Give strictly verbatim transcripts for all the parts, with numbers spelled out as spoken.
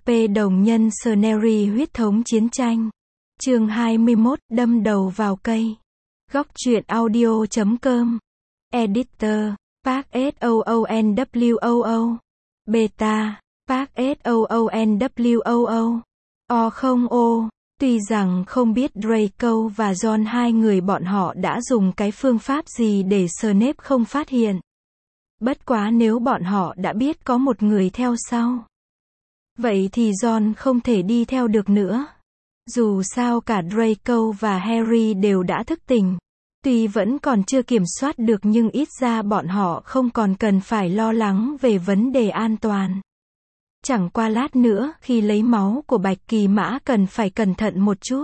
P đồng nhân Scenery huyết thống chiến tranh. Chương hai mươi mốt, đâm đầu vào cây. Góc truyện audio chấm com. Editor, Park S O O N W O O. Beta, Park S O O N W O O. O không O. Tuy rằng không biết Draco và John hai người bọn họ đã dùng cái phương pháp gì để Snape không phát hiện. Bất quá nếu bọn họ đã biết có một người theo sau, vậy thì John không thể đi theo được nữa. Dù sao cả Draco và Harry đều đã thức tỉnh. Tuy vẫn còn chưa kiểm soát được nhưng ít ra bọn họ không còn cần phải lo lắng về vấn đề an toàn. Chẳng qua lát nữa khi lấy máu của Bạch Kỳ Mã cần phải cẩn thận một chút.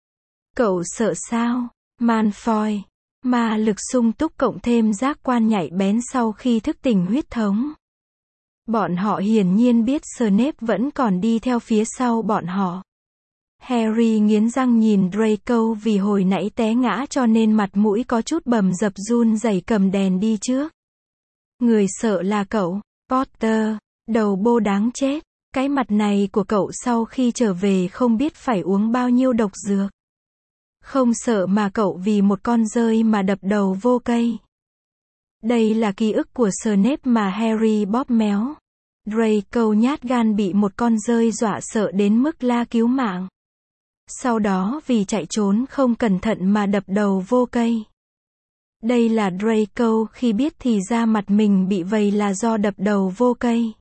Cậu sợ sao? Malfoy. Ma lực sung túc cộng thêm giác quan nhạy bén sau khi thức tỉnh huyết thống. Bọn họ hiển nhiên biết Snape vẫn còn đi theo phía sau bọn họ. Harry nghiến răng nhìn Draco vì hồi nãy té ngã cho nên mặt mũi có chút bầm dập run rẩy cầm đèn đi trước. Người sợ là cậu, Potter, đầu bô đáng chết. Cái mặt này của cậu sau khi trở về không biết phải uống bao nhiêu độc dược. Không sợ mà cậu vì một con dơi mà đập đầu vô cây. Đây là ký ức của Snape mà Harry bóp méo. Draco nhát gan bị một con dơi dọa sợ đến mức la cứu mạng. Sau đó vì chạy trốn không cẩn thận mà đập đầu vô cây. Đây là Draco khi biết thì ra mặt mình bị vầy là do đập đầu vô cây.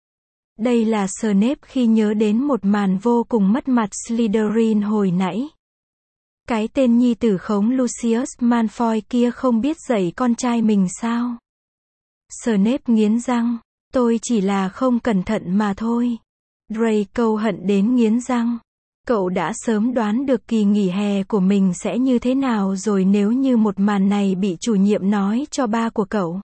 Đây là Snape khi nhớ đến một màn vô cùng mất mặt Slytherin hồi nãy. Cái tên nhi tử khống Lucius Malfoy kia không biết dạy con trai mình sao? Snape nghiến răng, tôi chỉ là không cẩn thận mà thôi. Draco hận đến nghiến răng. Cậu đã sớm đoán được kỳ nghỉ hè của mình sẽ như thế nào rồi nếu như một màn này bị chủ nhiệm nói cho ba của cậu.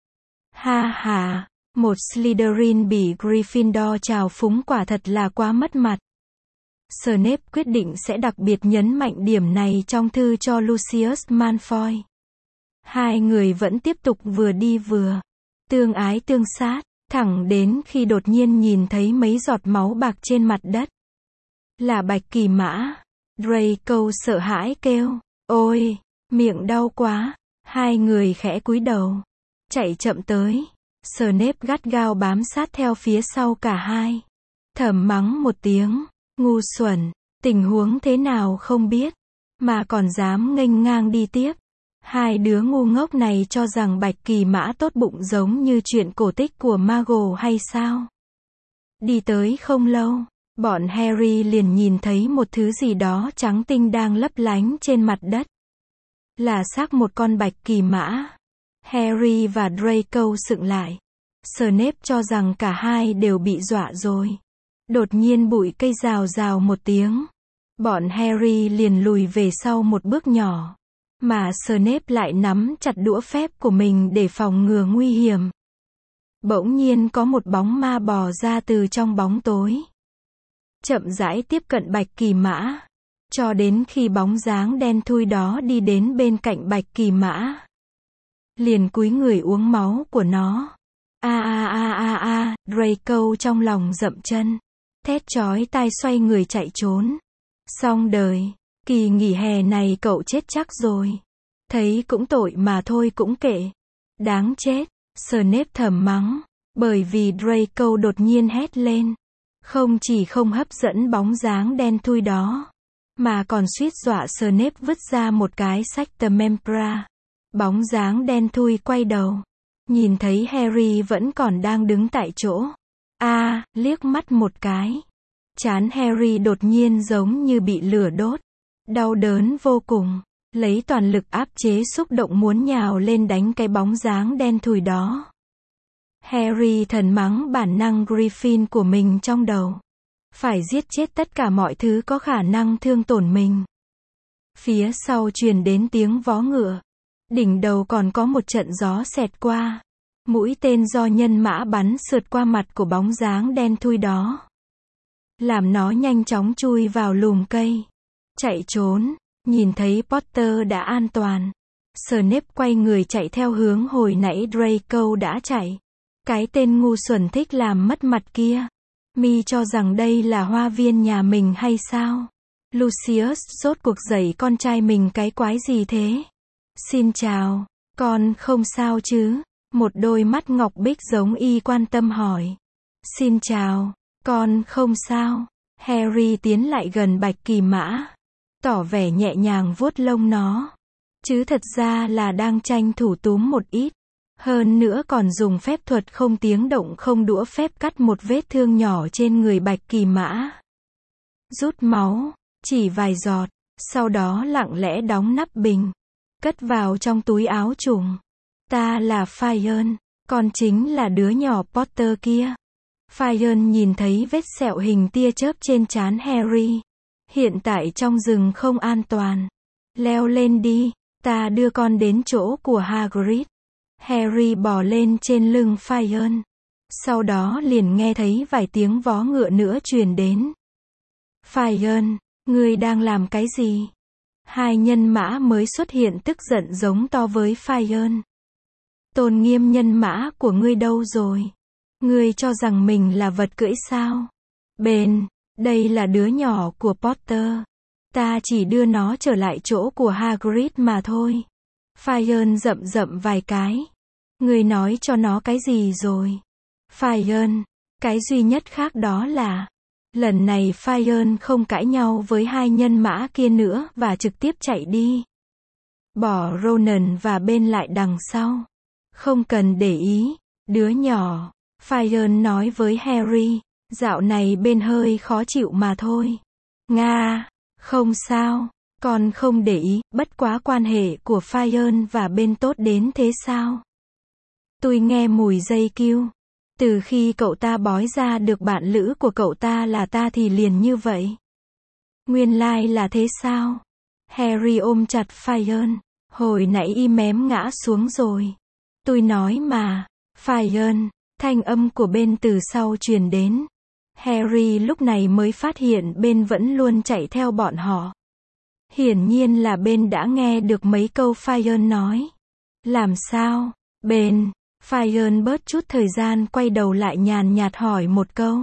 Ha ha, một Slytherin bị Gryffindor trào phúng quả thật là quá mất mặt. Snape quyết định sẽ đặc biệt nhấn mạnh điểm này trong thư cho Lucius Malfoy. Hai người vẫn tiếp tục vừa đi vừa tương ái tương sát, thẳng đến khi đột nhiên nhìn thấy mấy giọt máu bạc trên mặt đất. Là Bạch Kỳ Mã. Draco sợ hãi kêu, ôi, miệng đau quá. Hai người khẽ cúi đầu, chạy chậm tới. Snape gắt gao bám sát theo phía sau cả hai. Thầm mắng một tiếng, ngu xuẩn, tình huống thế nào không biết, mà còn dám nghênh ngang đi tiếp. Hai đứa ngu ngốc này cho rằng Bạch Kỳ Mã tốt bụng giống như chuyện cổ tích của Muggle hay sao? Đi tới không lâu, bọn Harry liền nhìn thấy một thứ gì đó trắng tinh đang lấp lánh trên mặt đất. Là xác một con Bạch Kỳ Mã. Harry và Draco sững lại. Snape cho rằng cả hai đều bị dọa rồi. Đột nhiên bụi cây rào rào một tiếng. Bọn Harry liền lùi về sau một bước nhỏ. Mà Snape lại nắm chặt đũa phép của mình để phòng ngừa nguy hiểm. Bỗng nhiên có một bóng ma bò ra từ trong bóng tối. Chậm rãi tiếp cận Bạch Kỳ Mã. Cho đến khi bóng dáng đen thui đó đi đến bên cạnh Bạch Kỳ Mã. Liền cúi người uống máu của nó. A a a a a, Draco trong lòng dậm chân. Thét chói tai xoay người chạy trốn. Xong đời, kỳ nghỉ hè này cậu chết chắc rồi. Thấy cũng tội mà thôi cũng kệ. Đáng chết, Snape thầm mắng. Bởi vì Draco đột nhiên hét lên. Không chỉ không hấp dẫn bóng dáng đen thui đó, mà còn suýt dọa Snape vứt ra một cái Sectumsempra. Bóng dáng đen thui quay đầu. Nhìn thấy Harry vẫn còn đang đứng tại chỗ. A, à, liếc mắt một cái. Trán Harry đột nhiên giống như bị lửa đốt. Đau đớn vô cùng. Lấy toàn lực áp chế xúc động muốn nhào lên đánh cái bóng dáng đen thui đó. Harry thầm mắng bản năng Griffin của mình trong đầu. Phải giết chết tất cả mọi thứ có khả năng thương tổn mình. Phía sau truyền đến tiếng vó ngựa. Đỉnh đầu còn có một trận gió xẹt qua. Mũi tên do nhân mã bắn sượt qua mặt của bóng dáng đen thui đó. Làm nó nhanh chóng chui vào lùm cây. Chạy trốn. Nhìn thấy Potter đã an toàn. Snape quay người chạy theo hướng hồi nãy Draco đã chạy. Cái tên ngu xuẩn thích làm mất mặt kia. Mi cho rằng đây là hoa viên nhà mình hay sao? Lucius rốt cuộc dạy con trai mình cái quái gì thế? Xin chào, con không sao chứ? Một đôi mắt ngọc bích giống y quan tâm hỏi. Xin chào, con không sao. Harry tiến lại gần Bạch Kỳ Mã, tỏ vẻ nhẹ nhàng vuốt lông nó. Chứ thật ra là đang tranh thủ túm một ít. Hơn nữa còn dùng phép thuật không tiếng động không đũa phép cắt một vết thương nhỏ trên người Bạch Kỳ Mã. Rút máu, chỉ vài giọt, sau đó lặng lẽ đóng nắp bình, cất vào trong túi áo trùng. Ta là Fion, con chính là đứa nhỏ Potter kia. Fion nhìn thấy vết sẹo hình tia chớp trên trán Harry. Hiện tại trong rừng không an toàn. Leo lên đi, ta đưa con đến chỗ của Hagrid. Harry bò lên trên lưng Fion. Sau đó liền nghe thấy vài tiếng vó ngựa nữa truyền đến. Fion, ngươi đang làm cái gì? Hai nhân mã mới xuất hiện tức giận giống to với Fion. Tôn nghiêm nhân mã của ngươi đâu rồi? Ngươi cho rằng mình là vật cưỡi sao? Bền, đây là đứa nhỏ của Potter. Ta chỉ đưa nó trở lại chỗ của Hagrid mà thôi. Fion rậm rậm vài cái. Ngươi nói cho nó cái gì rồi? Fion, cái duy nhất khác đó là, lần này Fion không cãi nhau với hai nhân mã kia nữa và trực tiếp chạy đi. Bỏ Ronan và Ben lại đằng sau. Không cần để ý, đứa nhỏ. Fion nói với Harry, dạo này Ben hơi khó chịu mà thôi. Nga, không sao, con không để ý, bất quá quan hệ của Fion và Ben tốt đến thế sao? Tôi nghe mùi dây cưu. Từ khi cậu ta bói ra được bạn lữ của cậu ta là ta thì liền như vậy. Nguyên lai là thế sao? Harry ôm chặt Fion. Hồi nãy y mém ngã xuống rồi. Tôi nói mà. Fion, thanh âm của Ben từ sau truyền đến. Harry lúc này mới phát hiện Ben vẫn luôn chạy theo bọn họ. Hiển nhiên là Ben đã nghe được mấy câu Fion nói. Làm sao? Ben. Fion bớt chút thời gian quay đầu lại nhàn nhạt hỏi một câu.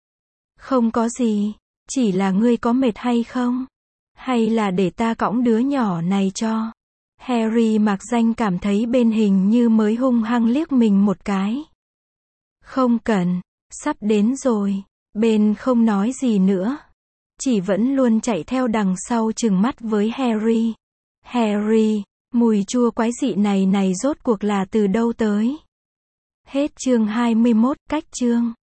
Không có gì, chỉ là ngươi có mệt hay không? Hay là để ta cõng đứa nhỏ này cho? Harry mạc danh cảm thấy Ben hình như mới hung hăng liếc mình một cái. Không cần, sắp đến rồi. Ben không nói gì nữa. Chỉ vẫn luôn chạy theo đằng sau trừng mắt với Harry. Harry, mùi chua quái dị này này rốt cuộc là từ đâu tới? Hết chương hai mươi mốt, cách chương.